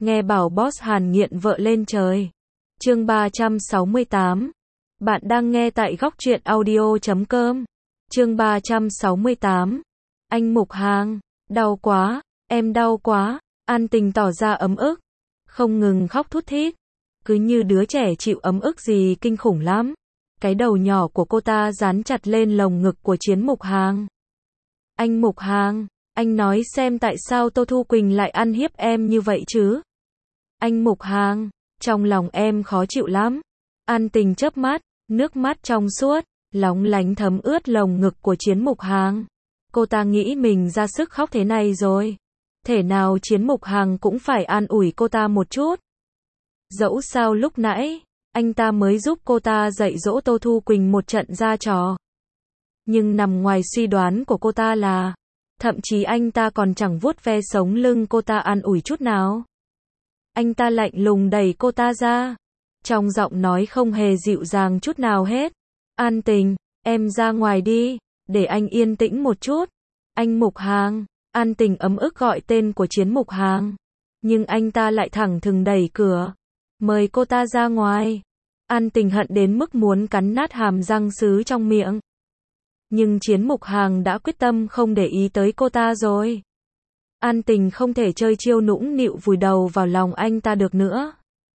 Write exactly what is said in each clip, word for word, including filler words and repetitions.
nghe bảo boss Hàn nghiện vợ lên trời. Chương ba trăm sáu mươi tám. Bạn đang nghe tại góc truyện audio chấm com. Chương ba trăm sáu mươi tám. Anh Mục Hàng, đau quá, em đau quá. An Tình tỏ ra ấm ức, không ngừng khóc thút thít, cứ như đứa trẻ chịu ấm ức gì kinh khủng lắm. Cái đầu nhỏ của cô ta dán chặt lên lồng ngực của Chiến Mục Hàng. Anh Mục Hàng, anh nói xem tại sao Tô Thu Quỳnh lại ăn hiếp em như vậy chứ? Anh Mục Hàng, trong lòng em khó chịu lắm. An Tình chớp mắt, nước mắt trong suốt, lóng lánh thấm ướt lồng ngực của Chiến Mục Hàng. Cô ta nghĩ mình ra sức khóc thế này rồi, thể nào Chiến Mục Hàng cũng phải an ủi cô ta một chút. Dẫu sao lúc nãy, anh ta mới giúp cô ta dạy dỗ Tô Thu Quỳnh một trận ra trò. Nhưng nằm ngoài suy đoán của cô ta là, thậm chí anh ta còn chẳng vuốt ve sống lưng cô ta an ủi chút nào. Anh ta lạnh lùng đẩy cô ta ra, trong giọng nói không hề dịu dàng chút nào hết. An Tình, em ra ngoài đi, để anh yên tĩnh một chút. Anh Mục Hàng. An Tình ấm ức gọi tên của Chiến Mục Hàng, nhưng anh ta lại thẳng thừng đẩy cửa, mời cô ta ra ngoài. An Tình hận đến mức muốn cắn nát hàm răng sứ trong miệng. Nhưng Chiến Mục Hàng đã quyết tâm không để ý tới cô ta rồi. An Tình không thể chơi chiêu nũng nịu vùi đầu vào lòng anh ta được nữa.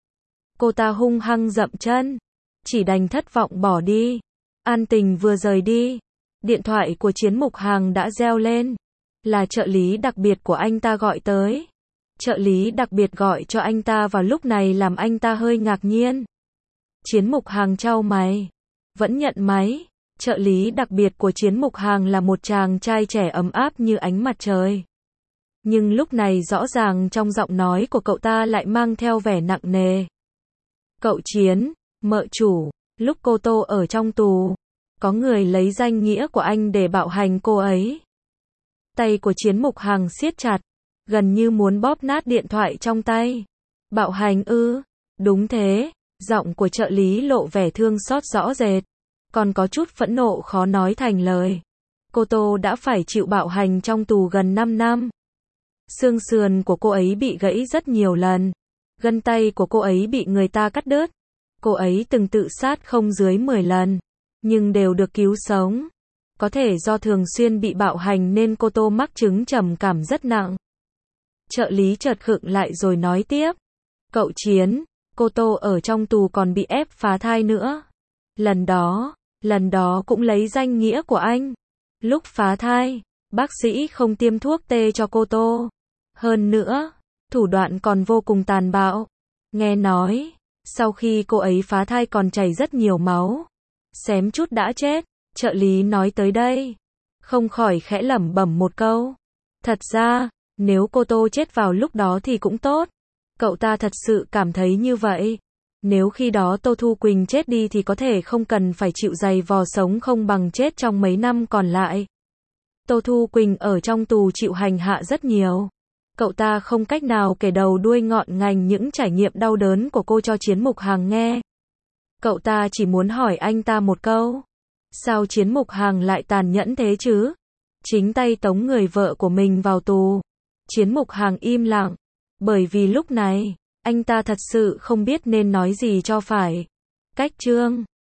Cô ta hung hăng dậm chân, chỉ đành thất vọng bỏ đi. An Tình vừa rời đi, điện thoại của Chiến Mục Hàng đã reo lên. Là trợ lý đặc biệt của anh ta gọi tới. Trợ lý đặc biệt gọi cho anh ta vào lúc này làm anh ta hơi ngạc nhiên. Chiến Mục Hàng chau mày, vẫn nhận máy. Trợ lý đặc biệt của Chiến Mục Hàng là một chàng trai trẻ ấm áp như ánh mặt trời. Nhưng lúc này rõ ràng trong giọng nói của cậu ta lại mang theo vẻ nặng nề. Cậu Chiến, mợ chủ, lúc cô Tô ở trong tù, có người lấy danh nghĩa của anh để bạo hành cô ấy. Tay của Chiến Mục Hàng siết chặt, gần như muốn bóp nát điện thoại trong tay. Bạo hành ư? Đúng thế, giọng của trợ lý lộ vẻ thương xót rõ rệt, còn có chút phẫn nộ khó nói thành lời. Cô Tô đã phải chịu bạo hành trong tù gần năm năm. Xương sườn của cô ấy bị gãy rất nhiều lần, gân tay của cô ấy bị người ta cắt đứt. Cô ấy từng tự sát không dưới mười lần, nhưng đều được cứu sống. Có thể do thường xuyên bị bạo hành nên cô Tô mắc chứng trầm cảm rất nặng. Trợ lý chợt khựng lại rồi nói tiếp. Cậu Chiến, cô Tô ở trong tù còn bị ép phá thai nữa. Lần đó, lần đó cũng lấy danh nghĩa của anh. Lúc phá thai, bác sĩ không tiêm thuốc tê cho cô Tô. Hơn nữa, thủ đoạn còn vô cùng tàn bạo. Nghe nói, sau khi cô ấy phá thai còn chảy rất nhiều máu, xém chút đã chết. Trợ lý nói tới đây, không khỏi khẽ lẩm bẩm một câu. Thật ra, nếu cô Tô chết vào lúc đó thì cũng tốt. Cậu ta thật sự cảm thấy như vậy. Nếu khi đó Tô Thu Quỳnh chết đi thì có thể không cần phải chịu giày vò sống không bằng chết trong mấy năm còn lại. Tô Thu Quỳnh ở trong tù chịu hành hạ rất nhiều. Cậu ta không cách nào kể đầu đuôi ngọn ngành những trải nghiệm đau đớn của cô cho Chiến Mục Hàng nghe. Cậu ta chỉ muốn hỏi anh ta một câu. Sao Chiến Mục Hàng lại tàn nhẫn thế chứ? Chính tay tống người vợ của mình vào tù. Chiến Mục Hàng im lặng, bởi vì lúc này, anh ta thật sự không biết nên nói gì cho phải. Cách chương